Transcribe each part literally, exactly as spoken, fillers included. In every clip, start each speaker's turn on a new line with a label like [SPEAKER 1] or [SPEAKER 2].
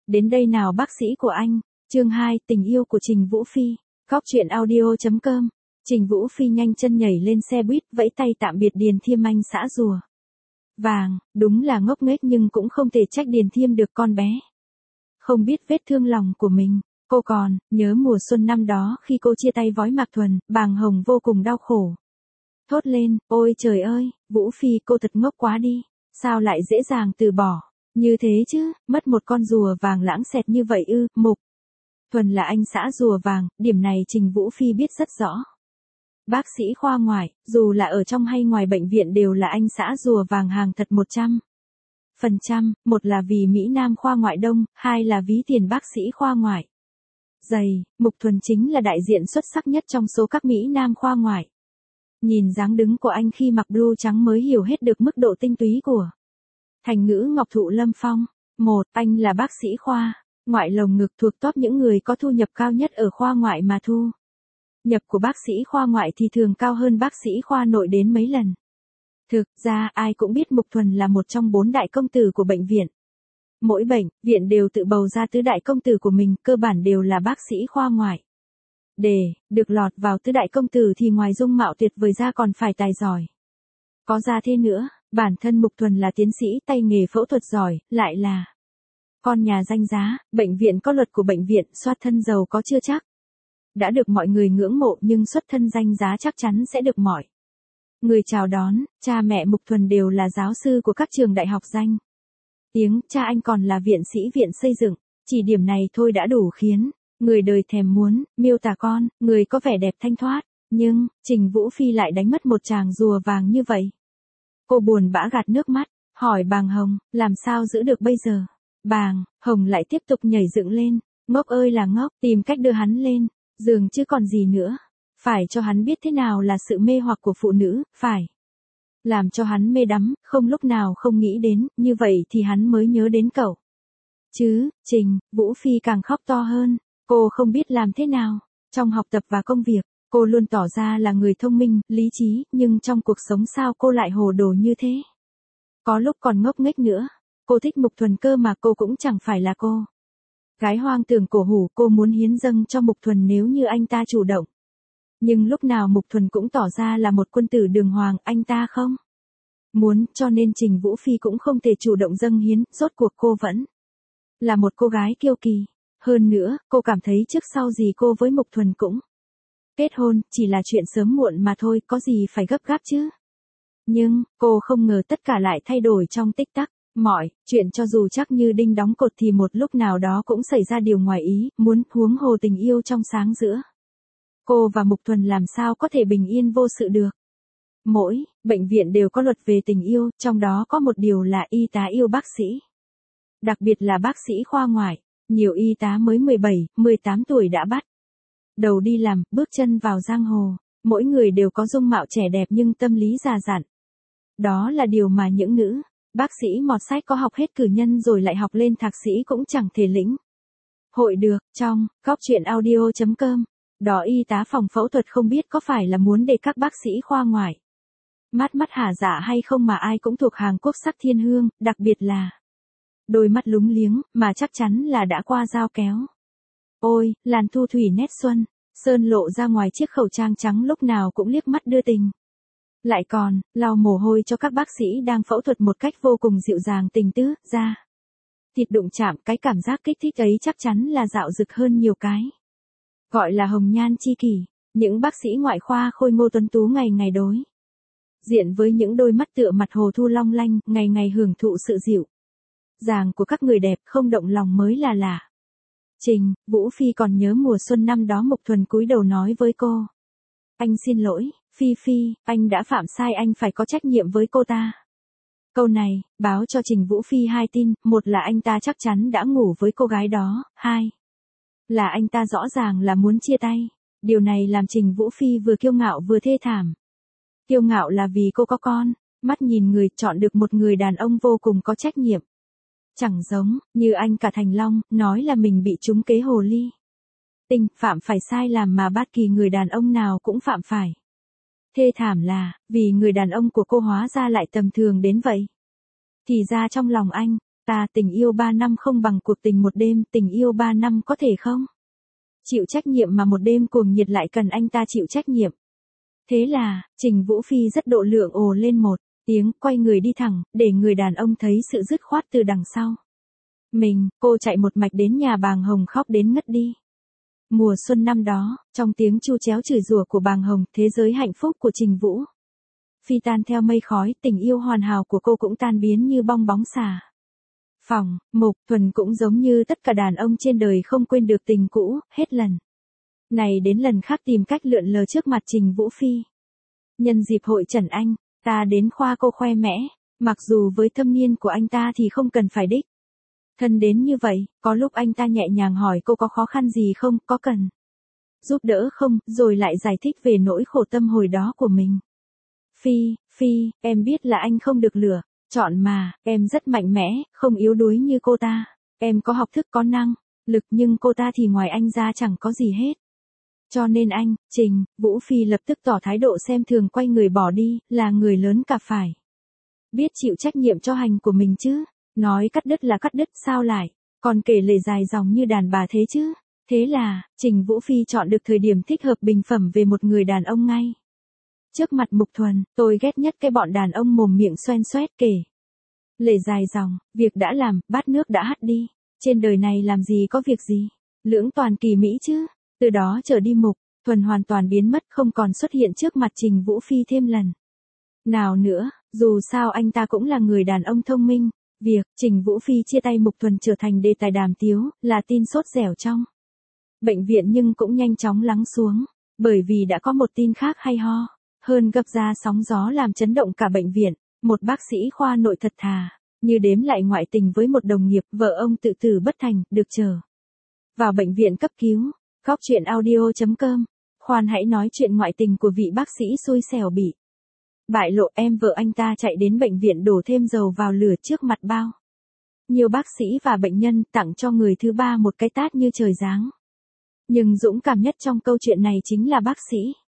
[SPEAKER 1] đến đây nào bác sĩ của anh. Chương hai, tình yêu của Trình Vũ Phi. Góc truyện audio chấm com. Trình Vũ Phi nhanh chân nhảy lên xe buýt, vẫy tay tạm biệt Điền Thiêm anh xã rùa vàng, đúng là ngốc nghếch nhưng cũng không thể trách Điền Thiêm được con bé. Không biết vết thương lòng của mình, cô còn nhớ mùa xuân năm đó khi cô chia tay với Mạc Thuần, bàng hồng vô cùng đau khổ. Thốt lên, ôi trời ơi, Vũ Phi cô thật ngốc quá đi, sao lại dễ dàng từ bỏ, như thế chứ, mất một con rùa vàng lãng xẹt như vậy ư. Mục Thuần là anh xã rùa vàng, điểm này Trình Vũ Phi biết rất rõ. Bác sĩ khoa ngoại, dù là ở trong hay ngoài bệnh viện đều là anh xã rùa vàng hàng thật một trăm phần trăm, một là vì Mỹ Nam khoa ngoại đông, hai là ví tiền bác sĩ khoa ngoại dày. Mục Thuần chính là đại diện xuất sắc nhất trong số các Mỹ Nam khoa ngoại. Nhìn dáng đứng của anh khi mặc blue trắng mới hiểu hết được mức độ tinh túy của thành ngữ Ngọc Thụ Lâm Phong. Một, anh là bác sĩ khoa ngoại lồng ngực thuộc top những người có thu nhập cao nhất ở khoa ngoại mà thu nhập của bác sĩ khoa ngoại thì thường cao hơn bác sĩ khoa nội đến mấy lần. Thực ra ai cũng biết Mục Thuần là một trong bốn đại công tử của bệnh viện. Mỗi bệnh viện đều tự bầu ra tứ đại công tử của mình, cơ bản đều là bác sĩ khoa ngoại. Để được lọt vào tứ đại công tử thì ngoài dung mạo tuyệt vời ra còn phải tài giỏi. Có ra thế nữa, bản thân Mục Thuần là tiến sĩ tay nghề phẫu thuật giỏi, lại là con nhà danh giá, bệnh viện có luật của bệnh viện, soát thân giàu có chưa chắc đã được mọi người ngưỡng mộ nhưng xuất thân danh giá chắc chắn sẽ được mọi người chào đón. Cha mẹ Mục Thuần đều là giáo sư của các trường đại học danh tiếng, cha anh còn là viện sĩ viện xây dựng, chỉ điểm này thôi đã đủ khiến người đời thèm muốn miêu tả con, người có vẻ đẹp thanh thoát, nhưng Trình Vũ Phi lại đánh mất một chàng rùa vàng như vậy. Cô buồn bã gạt nước mắt, hỏi bàng Hồng, làm sao giữ được bây giờ? Bàng Hồng lại tiếp tục nhảy dựng lên, ngốc ơi là ngốc, tìm cách đưa hắn lên giường chứ còn gì nữa. Phải cho hắn biết thế nào là sự mê hoặc của phụ nữ, phải làm cho hắn mê đắm, không lúc nào không nghĩ đến, như vậy thì hắn mới nhớ đến cậu. Chứ, Trình Vũ Phi càng khóc to hơn, cô không biết làm thế nào. Trong học tập và công việc, cô luôn tỏ ra là người thông minh, lý trí, nhưng trong cuộc sống sao cô lại hồ đồ như thế? Có lúc còn ngốc nghếch nữa. Cô thích Mục Thuần cơ mà cô cũng chẳng phải là cô gái hoang tưởng cổ hủ, cô muốn hiến dâng cho Mục Thuần nếu như anh ta chủ động. Nhưng lúc nào Mục Thuần cũng tỏ ra là một quân tử đường hoàng, anh ta không muốn, cho nên Trình Vũ Phi cũng không thể chủ động dâng hiến, rốt cuộc cô vẫn là một cô gái kiêu kỳ. Hơn nữa, cô cảm thấy trước sau gì cô với Mục Thuần cũng kết hôn, chỉ là chuyện sớm muộn mà thôi, có gì phải gấp gáp chứ. Nhưng, cô không ngờ tất cả lại thay đổi trong tích tắc. Mọi chuyện cho dù chắc như đinh đóng cột thì một lúc nào đó cũng xảy ra điều ngoài ý muốn, huống hồ tình yêu trong sáng giữa cô và Mục Thuần làm sao có thể bình yên vô sự được. Mỗi bệnh viện đều có luật về tình yêu, trong đó có một điều là y tá yêu bác sĩ. Đặc biệt là bác sĩ khoa ngoại, nhiều y tá mới mười bảy, mười tám tuổi đã bắt đầu đi làm, bước chân vào giang hồ. Mỗi người đều có dung mạo trẻ đẹp nhưng tâm lý già dặn. Đó là điều mà những nữ bác sĩ mọt sách có học hết cử nhân rồi lại học lên thạc sĩ cũng chẳng thể lĩnh hội được. Trong góc truyện audio chấm com, đó y tá phòng phẫu thuật không biết có phải là muốn để các bác sĩ khoa ngoại mắt mắt hả dạ hay không mà ai cũng thuộc hàng quốc sắc thiên hương, đặc biệt là đôi mắt lúng liếng, mà chắc chắn là đã qua dao kéo. Ôi, làn thu thủy nét xuân, sơn lộ ra ngoài chiếc khẩu trang trắng lúc nào cũng liếc mắt đưa tình. Lại còn, lau mồ hôi cho các bác sĩ đang phẫu thuật một cách vô cùng dịu dàng tình tứ, ra thịt đụng chạm, cái cảm giác kích thích ấy chắc chắn là dạo dực hơn nhiều cái gọi là hồng nhan chi kỷ. Những bác sĩ ngoại khoa khôi ngô tuấn tú ngày ngày đối diện với những đôi mắt tựa mặt hồ thu long lanh, ngày ngày hưởng thụ sự dịu dàng của các người đẹp, không động lòng mới là lạ. Trình Vũ Phi còn nhớ mùa xuân năm đó Mục Thuần cúi đầu nói với cô, anh xin lỗi, Phi Phi, anh đã phạm sai, anh phải có trách nhiệm với cô ta. Câu này báo cho Trình Vũ Phi hai tin, một là anh ta chắc chắn đã ngủ với cô gái đó, hai là anh ta rõ ràng là muốn chia tay. Điều này làm Trình Vũ Phi vừa kiêu ngạo vừa thê thảm. Kiêu ngạo là vì cô có con, mắt nhìn người, chọn được một người đàn ông vô cùng có trách nhiệm. Chẳng giống như anh cả Thành Long, nói là mình bị trúng kế hồ ly tinh, phạm phải sai làm mà bất kỳ người đàn ông nào cũng phạm phải. Thê thảm là, vì người đàn ông của cô hóa ra lại tầm thường đến vậy. Thì ra trong lòng anh, Ta tình yêu ba năm không bằng cuộc tình một đêm, tình yêu ba năm có thể không? Chịu trách nhiệm mà một đêm cuồng nhiệt lại cần anh ta chịu trách nhiệm. Thế là, Trình Vũ Phi rất độ lượng ồ lên một tiếng, quay người đi thẳng, để người đàn ông thấy sự dứt khoát từ đằng sau. Mình, cô chạy một mạch đến nhà Bàng Hồng khóc đến ngất đi. Mùa xuân năm đó, trong tiếng chu chéo chửi rủa của Bàng Hồng, thế giới hạnh phúc của Trình Vũ Phi tan theo mây khói, tình yêu hoàn hảo của cô cũng tan biến như bong bóng xả. Phòng, Mục Thuần cũng giống như tất cả đàn ông trên đời không quên được tình cũ, hết lần này đến lần khác tìm cách lượn lờ trước mặt Trình Vũ Phi. Nhân dịp hội Trần Anh, ta đến khoa cô khoe mẽ, mặc dù với thâm niên của anh ta thì không cần phải đích thân đến như vậy, có lúc anh ta nhẹ nhàng hỏi cô có khó khăn gì không, có cần giúp đỡ không, rồi lại giải thích về nỗi khổ tâm hồi đó của mình. Phi, Phi, em biết là anh không được lựa chọn mà, em rất mạnh mẽ, không yếu đuối như cô ta. Em có học thức có năng lực nhưng cô ta thì ngoài anh ra chẳng có gì hết. Cho nên anh, Trình Vũ Phi lập tức tỏ thái độ xem thường, quay người bỏ đi, là người lớn cả phải biết chịu trách nhiệm cho hành của mình chứ. Nói cắt đứt là cắt đứt, sao lại còn kể lể dài dòng như đàn bà thế chứ. Thế là, Trình Vũ Phi chọn được thời điểm thích hợp bình phẩm về một người đàn ông ngay trước mặt Mục Thuần. Tôi ghét nhất cái bọn đàn ông mồm miệng xoen xoét kể lể dài dòng, việc đã làm, bát nước đã hắt đi. Trên đời này làm gì có việc gì lưỡng toàn kỳ mỹ chứ. Từ đó trở đi Mục Thuần hoàn toàn biến mất, không còn xuất hiện trước mặt Trình Vũ Phi thêm lần nào nữa. Dù sao anh ta cũng là người đàn ông thông minh. Việc Trình Vũ Phi chia tay Mục Thuần trở thành đề tài đàm tiếu, là tin sốt dẻo trong bệnh viện, nhưng cũng nhanh chóng lắng xuống, bởi vì đã có một tin khác hay ho hơn gấp ra sóng gió làm chấn động cả bệnh viện. Một bác sĩ khoa nội thật thà, như đếm lại ngoại tình với một đồng nghiệp, vợ ông tự tử bất thành, được chờ vào bệnh viện cấp cứu. Góc truyện audio chấm com. Khoan hãy nói chuyện ngoại tình của vị bác sĩ xui xẻo bị bại lộ, em vợ anh ta chạy đến bệnh viện đổ thêm dầu vào lửa trước mặt bao nhiều bác sĩ và bệnh nhân, tặng cho người thứ ba một cái tát như trời giáng. Nhưng dũng cảm nhất trong câu chuyện này chính là bác sĩ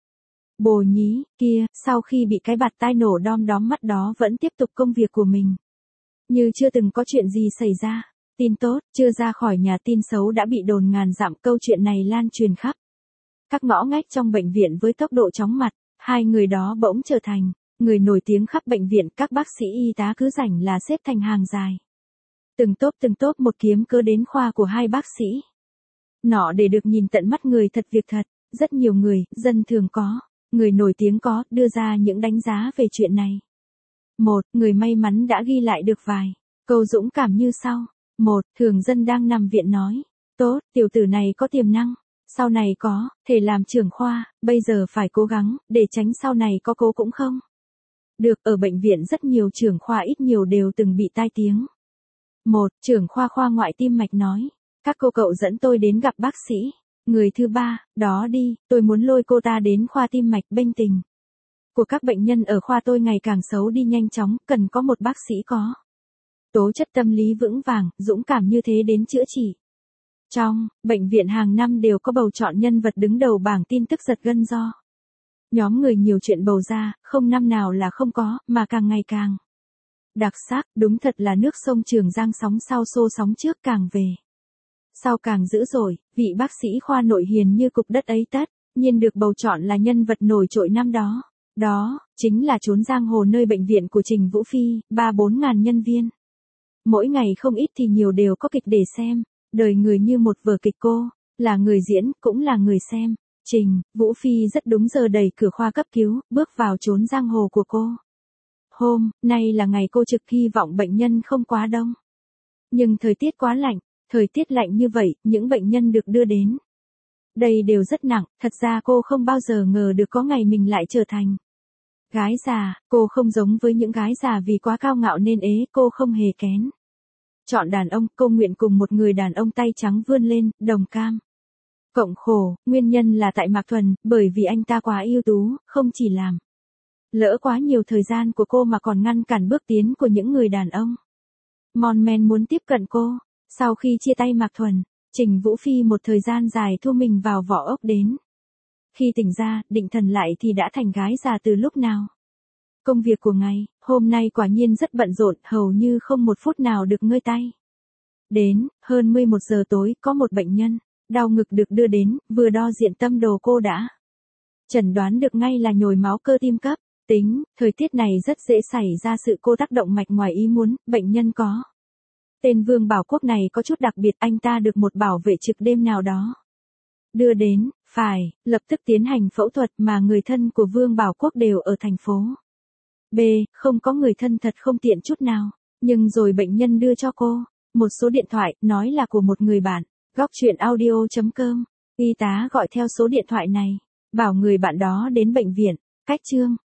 [SPEAKER 1] Bồ Nhí kia, sau khi bị cái bạt tai nổ đom đóm mắt đó vẫn tiếp tục công việc của mình như chưa từng có chuyện gì xảy ra. Tin tốt, chưa ra khỏi nhà tin xấu đã bị đồn ngàn dặm. Câu chuyện này lan truyền khắp các ngõ ngách trong bệnh viện với tốc độ chóng mặt. Hai người đó bỗng trở thành người nổi tiếng khắp bệnh viện. Các bác sĩ y tá cứ rảnh là xếp thành hàng dài, từng tốp từng tốp một kiếm cớ đến khoa của hai bác sĩ nọ để được nhìn tận mắt người thật việc thật. Rất nhiều người, dân thường có, người nổi tiếng có, đưa ra những đánh giá về chuyện này. Một người may mắn đã ghi lại được vài câu dũng cảm như sau. Một thường dân đang nằm viện nói: tốt, tiểu tử này có tiềm năng, sau này có thể làm trưởng khoa, bây giờ phải cố gắng để tránh sau này có cố cũng không được. Ở bệnh viện rất nhiều trưởng khoa ít nhiều đều từng bị tai tiếng. Một trưởng khoa khoa ngoại tim mạch nói: các cô cậu dẫn tôi đến gặp bác sĩ người thứ ba đó đi, tôi muốn lôi cô ta đến khoa tim mạch. Bệnh tình của các bệnh nhân ở khoa tôi ngày càng xấu đi nhanh chóng, cần có một bác sĩ có tố chất tâm lý vững vàng, dũng cảm như thế đến chữa trị. Trong bệnh viện hàng năm đều có bầu chọn nhân vật đứng đầu bảng tin tức giật gân do nhóm người nhiều chuyện bầu ra, không năm nào là không có, mà càng ngày càng đặc sắc. Đúng thật là nước sông Trường Giang sóng sau xô sóng trước càng về sau càng dữ dội. Vị bác sĩ khoa nội hiền như cục đất ấy tất nhiên được bầu chọn là nhân vật nổi trội năm đó. Đó chính là chốn giang hồ nơi bệnh viện của Trình Vũ Phi, ba bốn ngàn nhân viên. Mỗi ngày không ít thì nhiều đều có kịch để xem. Đời người như một vở kịch, cô là người diễn, cũng là người xem. Trình Vũ Phi rất đúng giờ đẩy cửa khoa cấp cứu, bước vào chốn giang hồ của cô. Hôm nay là ngày cô trực, hy vọng bệnh nhân không quá đông. Nhưng thời tiết quá lạnh. Thời tiết lạnh như vậy, những bệnh nhân được đưa đến đây đều rất nặng. Thật ra cô không bao giờ ngờ được có ngày mình lại trở thành gái già. Cô không giống với những gái già vì quá cao ngạo nên ế, cô không hề kén chọn đàn ông. Cô nguyện cùng một người đàn ông tay trắng vươn lên, đồng cam cộng khổ. Nguyên nhân là tại Mạc Thuần, bởi vì anh ta quá ưu tú, không chỉ làm lỡ quá nhiều thời gian của cô mà còn ngăn cản bước tiến của những người đàn ông mon men muốn tiếp cận cô. Sau khi chia tay Mạc Thuần, Trình Vũ Phi một thời gian dài thu mình vào vỏ ốc, đến khi tỉnh ra, định thần lại thì đã thành gái già từ lúc nào. Công việc của ngày Hôm nay quả nhiên rất bận rộn, hầu như không một phút nào được ngơi tay. Đến, hơn mười một giờ tối, có một bệnh nhân, đau ngực được đưa đến, vừa đo diện tâm đồ cô đã chẩn đoán được ngay là nhồi máu cơ tim cấp tính, thời tiết này rất dễ xảy ra sự cô tác động mạch ngoài ý muốn, bệnh nhân có. Tên Vương Bảo Quốc này có chút đặc biệt, anh ta được một bảo vệ trực đêm nào đó đưa đến, phải, lập tức tiến hành phẫu thuật mà người thân của Vương Bảo Quốc đều ở thành phố B, không có người thân thật không tiện chút nào, nhưng rồi bệnh nhân đưa cho cô một số điện thoại, nói là của một người bạn, góc chuyện audio.com, y tá gọi theo số điện thoại này, bảo người bạn đó đến bệnh viện, cách Trương